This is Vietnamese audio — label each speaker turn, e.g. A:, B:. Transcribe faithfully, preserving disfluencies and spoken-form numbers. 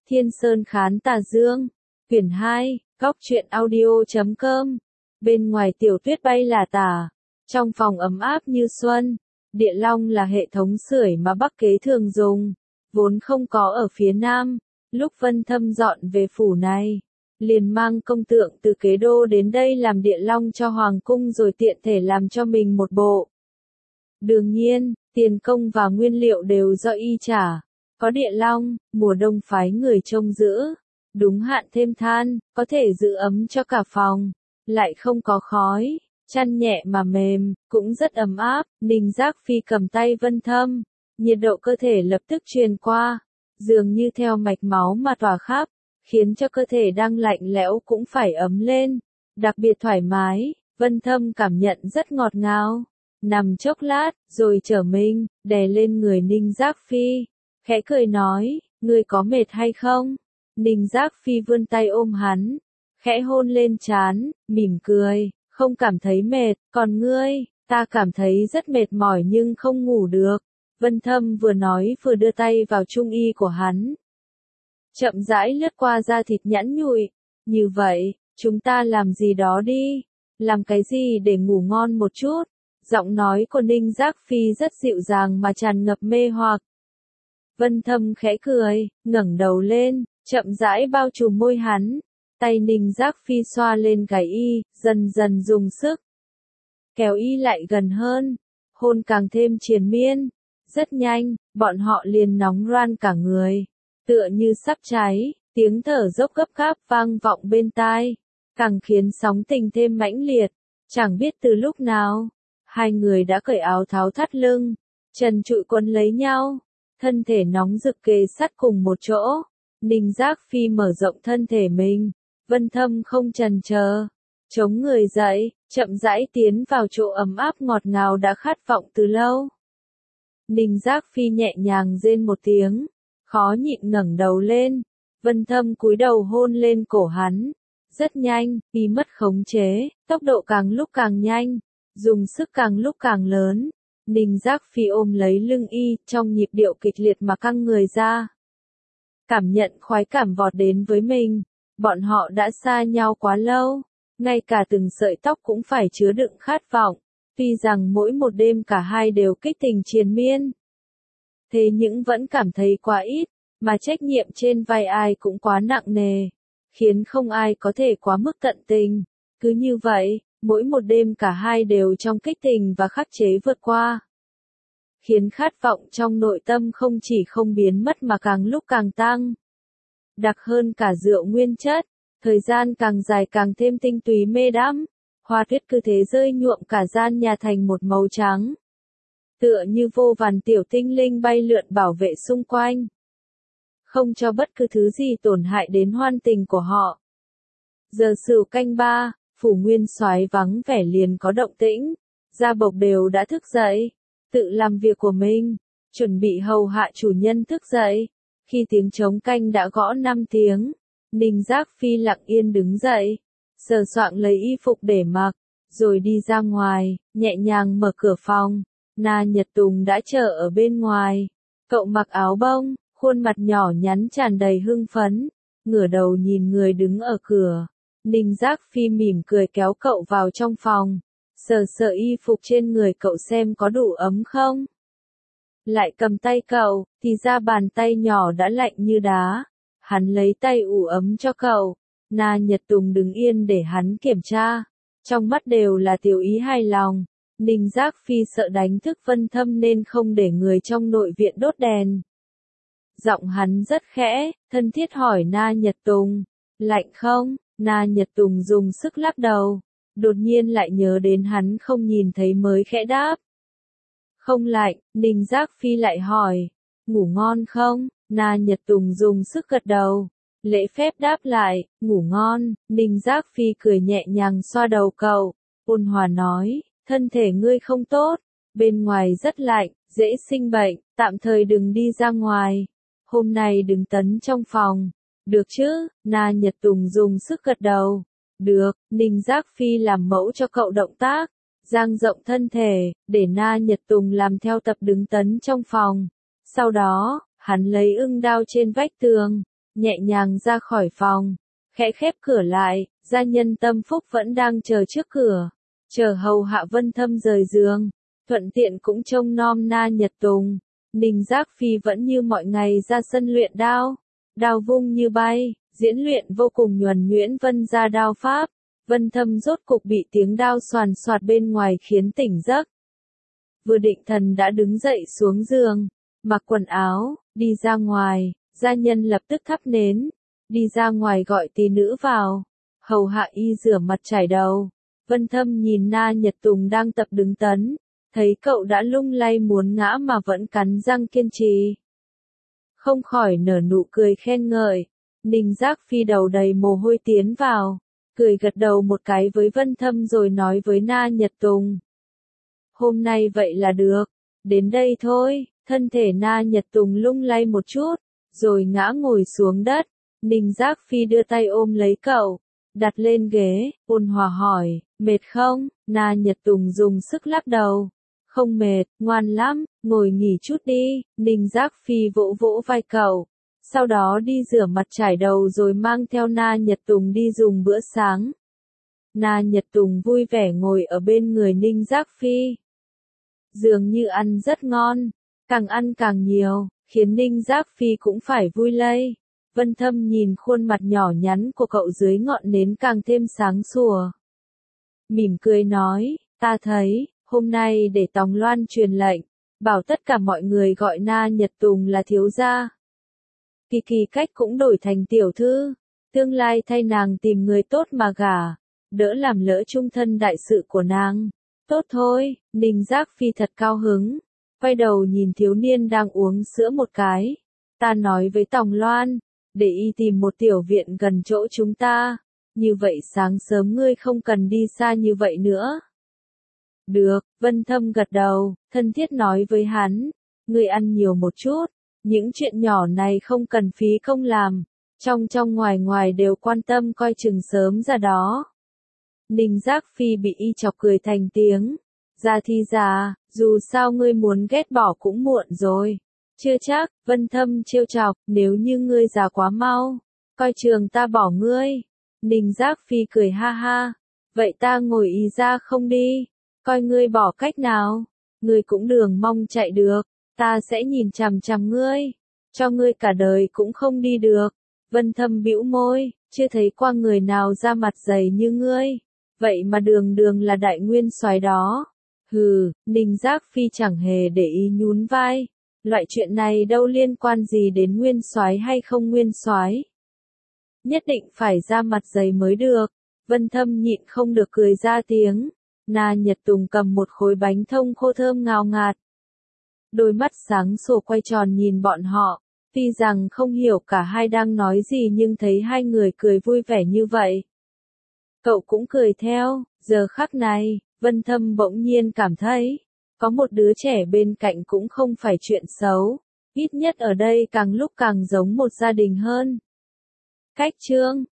A: Thiên Sơn Khán Tà Dương, quyển hai, góc truyện audio chấm com. Bên ngoài tiểu tuyết bay là tả, trong phòng ấm áp như xuân. Địa long là hệ thống sưởi mà Bắc Kế thường dùng, vốn không có ở phía Nam. Lúc Vân Thâm dọn về phủ này, liền mang công tượng từ Kế Đô đến đây làm địa long cho hoàng cung rồi tiện thể làm cho mình một bộ. Đương nhiên, tiền công và nguyên liệu đều do y trả. Có địa long, mùa đông phái người trông giữ, đúng hạn thêm than, có thể giữ ấm cho cả phòng, lại không có khói, chăn nhẹ mà mềm, cũng rất ấm áp. Ninh Giác Phi cầm tay Vân Thâm, nhiệt độ cơ thể lập tức truyền qua, dường như theo mạch máu mà tỏa khắp, khiến cho cơ thể đang lạnh lẽo cũng phải ấm lên, đặc biệt thoải mái. Vân Thâm cảm nhận rất ngọt ngào, nằm chốc lát, rồi trở mình, đè lên người Ninh Giác Phi, khẽ cười nói, ngươi có mệt hay không? Ninh Giác Phi vươn tay ôm hắn, khẽ hôn lên trán, mỉm cười, không cảm thấy mệt, còn ngươi? Ta cảm thấy rất mệt mỏi nhưng không ngủ được. Vân Thâm vừa nói vừa đưa tay vào trung y của hắn, chậm rãi lướt qua da thịt nhẵn nhụi. Như vậy, chúng ta làm gì đó đi. Làm cái gì để ngủ ngon một chút? Giọng nói của Ninh Giác Phi rất dịu dàng mà tràn ngập mê hoặc. Vân Thâm khẽ cười, ngẩng đầu lên, chậm rãi bao trùm môi hắn. Tay Ninh Giác Phi xoa lên gáy y, dần dần dùng sức kéo y lại gần hơn, hôn càng thêm triền miên. Rất nhanh, bọn họ liền nóng ran cả người, tựa như sắp cháy. Tiếng thở dốc gấp gáp vang vọng bên tai, càng khiến sóng tình thêm mãnh liệt. Chẳng biết từ lúc nào, hai người đã cởi áo tháo thắt lưng, trần trụi quấn lấy nhau, thân thể nóng rực kề sát cùng một chỗ. Ninh Giác Phi mở rộng thân thể mình, Vân Thâm không chần chờ, chống người dậy, chậm rãi tiến vào chỗ ấm áp ngọt ngào đã khát vọng từ lâu. Ninh Giác Phi nhẹ nhàng rên một tiếng, khó nhịn ngẩng đầu lên. Vân Thâm cúi đầu hôn lên cổ hắn. Rất nhanh, y mất khống chế, tốc độ càng lúc càng nhanh, dùng sức càng lúc càng lớn. Ninh Giác Phi ôm lấy lưng y, trong nhịp điệu kịch liệt mà căng người ra. Cảm nhận khoái cảm vọt đến với mình. Bọn họ đã xa nhau quá lâu, ngay cả từng sợi tóc cũng phải chứa đựng khát vọng. Tuy rằng mỗi một đêm cả hai đều kích tình triền miên, thế nhưng vẫn cảm thấy quá ít, mà trách nhiệm trên vai ai cũng quá nặng nề, khiến không ai có thể quá mức tận tình. Cứ như vậy, mỗi một đêm cả hai đều trong kích tình và khắc chế vượt qua, khiến khát vọng trong nội tâm không chỉ không biến mất mà càng lúc càng tăng. Đặc hơn cả rượu nguyên chất, thời gian càng dài càng thêm tinh túy mê đắm. Hoa tuyết cứ thế rơi nhuộm cả gian nhà thành một màu trắng, tựa như vô vàn tiểu tinh linh bay lượn bảo vệ xung quanh, không cho bất cứ thứ gì tổn hại đến hoan tình của họ. Giờ Sửu canh ba, phủ Nguyên Soái vắng vẻ liền có động tĩnh. Gia Bộc đều đã thức dậy, tự làm việc của mình, chuẩn bị hầu hạ chủ nhân thức dậy. Khi tiếng trống canh đã gõ năm tiếng, Ninh Giác Phi lặng yên đứng dậy, sờ soạng lấy y phục để mặc, rồi đi ra ngoài, nhẹ nhàng mở cửa phòng. Na Nhật Tùng đã chờ ở bên ngoài. Cậu mặc áo bông, khuôn mặt nhỏ nhắn tràn đầy hưng phấn, ngửa đầu nhìn người đứng ở cửa. Ninh Giác Phi mỉm cười kéo cậu vào trong phòng, sờ sờ y phục trên người cậu xem có đủ ấm không. Lại cầm tay cậu, thì ra bàn tay nhỏ đã lạnh như đá. Hắn lấy tay ủ ấm cho cậu. Na Nhật Tùng đứng yên để hắn kiểm tra, trong mắt đều là tiểu ý hài lòng. Ninh Giác Phi sợ đánh thức Vân Thâm nên không để người trong nội viện đốt đèn. Giọng hắn rất khẽ, thân thiết hỏi Na Nhật Tùng, lạnh không? Na Nhật Tùng dùng sức lắc đầu, đột nhiên lại nhớ đến hắn không nhìn thấy mới khẽ đáp. Không lạnh. Ninh Giác Phi lại hỏi, ngủ ngon không? Na Nhật Tùng dùng sức gật đầu, lễ phép đáp lại, ngủ ngon. Ninh Giác Phi cười nhẹ nhàng xoa đầu cậu, ôn hòa nói, thân thể ngươi không tốt, bên ngoài rất lạnh, dễ sinh bệnh, tạm thời đừng đi ra ngoài, hôm nay đừng tấn trong phòng, được chứ? Na Nhật Tùng dùng sức gật đầu, được. Ninh Giác Phi làm mẫu cho cậu động tác, dang rộng thân thể, để Na Nhật Tùng làm theo tập đứng tấn trong phòng. Sau đó, hắn lấy ưng đao trên vách tường, nhẹ nhàng ra khỏi phòng, khẽ khép cửa lại, gia nhân Tâm Phúc vẫn đang chờ trước cửa, chờ hầu hạ Vân Thâm rời giường, thuận tiện cũng trông nom Na Nhật Tùng. Ninh Giác Phi vẫn như mọi ngày ra sân luyện đao, đao vung như bay, diễn luyện vô cùng nhuần nhuyễn vân gia đao pháp. Vân Thâm rốt cục bị tiếng đao xoàn xoạt bên ngoài khiến tỉnh giấc. Vừa định thần đã đứng dậy xuống giường, mặc quần áo, đi ra ngoài, gia nhân lập tức thắp nến, đi ra ngoài gọi tỷ nữ vào, hầu hạ y rửa mặt chải đầu. Vân Thâm nhìn Na Nhật Tùng đang tập đứng tấn, thấy cậu đã lung lay muốn ngã mà vẫn cắn răng kiên trì. Không khỏi nở nụ cười khen ngợi, Ninh Giác Phi đầu đầy mồ hôi tiến vào, cười gật đầu một cái với Vân Thâm rồi nói với Na Nhật Tùng. Hôm nay vậy là được, đến đây thôi. Thân thể Na Nhật Tùng lung lay một chút, rồi ngã ngồi xuống đất. Ninh Giác Phi đưa tay ôm lấy cậu, đặt lên ghế, ôn hòa hỏi, mệt không? Na Nhật Tùng dùng sức lắc đầu. Không mệt, ngoan lắm, ngồi nghỉ chút đi. Ninh Giác Phi vỗ vỗ vai cậu, sau đó đi rửa mặt chải đầu rồi mang theo Na Nhật Tùng đi dùng bữa sáng. Na Nhật Tùng vui vẻ ngồi ở bên người Ninh Giác Phi. Dường như ăn rất ngon, càng ăn càng nhiều, khiến Ninh Giác Phi cũng phải vui lây. Vân Thâm nhìn khuôn mặt nhỏ nhắn của cậu dưới ngọn nến càng thêm sáng sủa. Mỉm cười nói, ta thấy, hôm nay để Tòng Loan truyền lệnh, bảo tất cả mọi người gọi Na Nhật Tùng là thiếu gia. Kỳ Kỳ Cách cũng đổi thành tiểu thư, tương lai thay nàng tìm người tốt mà gả, đỡ làm lỡ chung thân đại sự của nàng. Tốt thôi, Ninh Giác Phi thật cao hứng, quay đầu nhìn thiếu niên đang uống sữa một cái. Ta nói với Tòng Loan, để y tìm một tiểu viện gần chỗ chúng ta, như vậy sáng sớm ngươi không cần đi xa như vậy nữa. Được, Vân Thâm gật đầu, thân thiết nói với hắn, ngươi ăn nhiều một chút, những chuyện nhỏ này không cần phí công làm, trong trong ngoài ngoài đều quan tâm coi chừng sớm ra đó. Ninh Giác Phi bị y chọc cười thành tiếng, ra thì già, dù sao ngươi muốn ghét bỏ cũng muộn rồi. Chưa chắc, Vân Thâm trêu chọc, nếu như ngươi già quá mau, coi trường ta bỏ ngươi. Ninh Giác Phi cười ha ha, vậy ta ngồi y ra không đi, coi ngươi bỏ cách nào, ngươi cũng đường mong chạy được, ta sẽ nhìn chằm chằm ngươi, cho ngươi cả đời cũng không đi được. Vân Thâm bĩu môi, chưa thấy qua người nào ra mặt dày như ngươi, vậy mà đường đường là đại nguyên soái đó. Hừ, Ninh Giác Phi chẳng hề để ý nhún vai. Loại chuyện này đâu liên quan gì đến nguyên soái hay không nguyên soái. Nhất định phải ra mặt dày mới được. Vân Thâm nhịn không được cười ra tiếng. Na Nhật Tùng cầm một khối bánh thông khô thơm ngào ngạt. Đôi mắt sáng sủa quay tròn nhìn bọn họ. Tuy rằng không hiểu cả hai đang nói gì nhưng thấy hai người cười vui vẻ như vậy. Cậu cũng cười theo. Giờ khắc này, Vân Thâm bỗng nhiên cảm thấy, có một đứa trẻ bên cạnh cũng không phải chuyện xấu, ít nhất ở đây càng lúc càng giống một gia đình hơn. Cách chương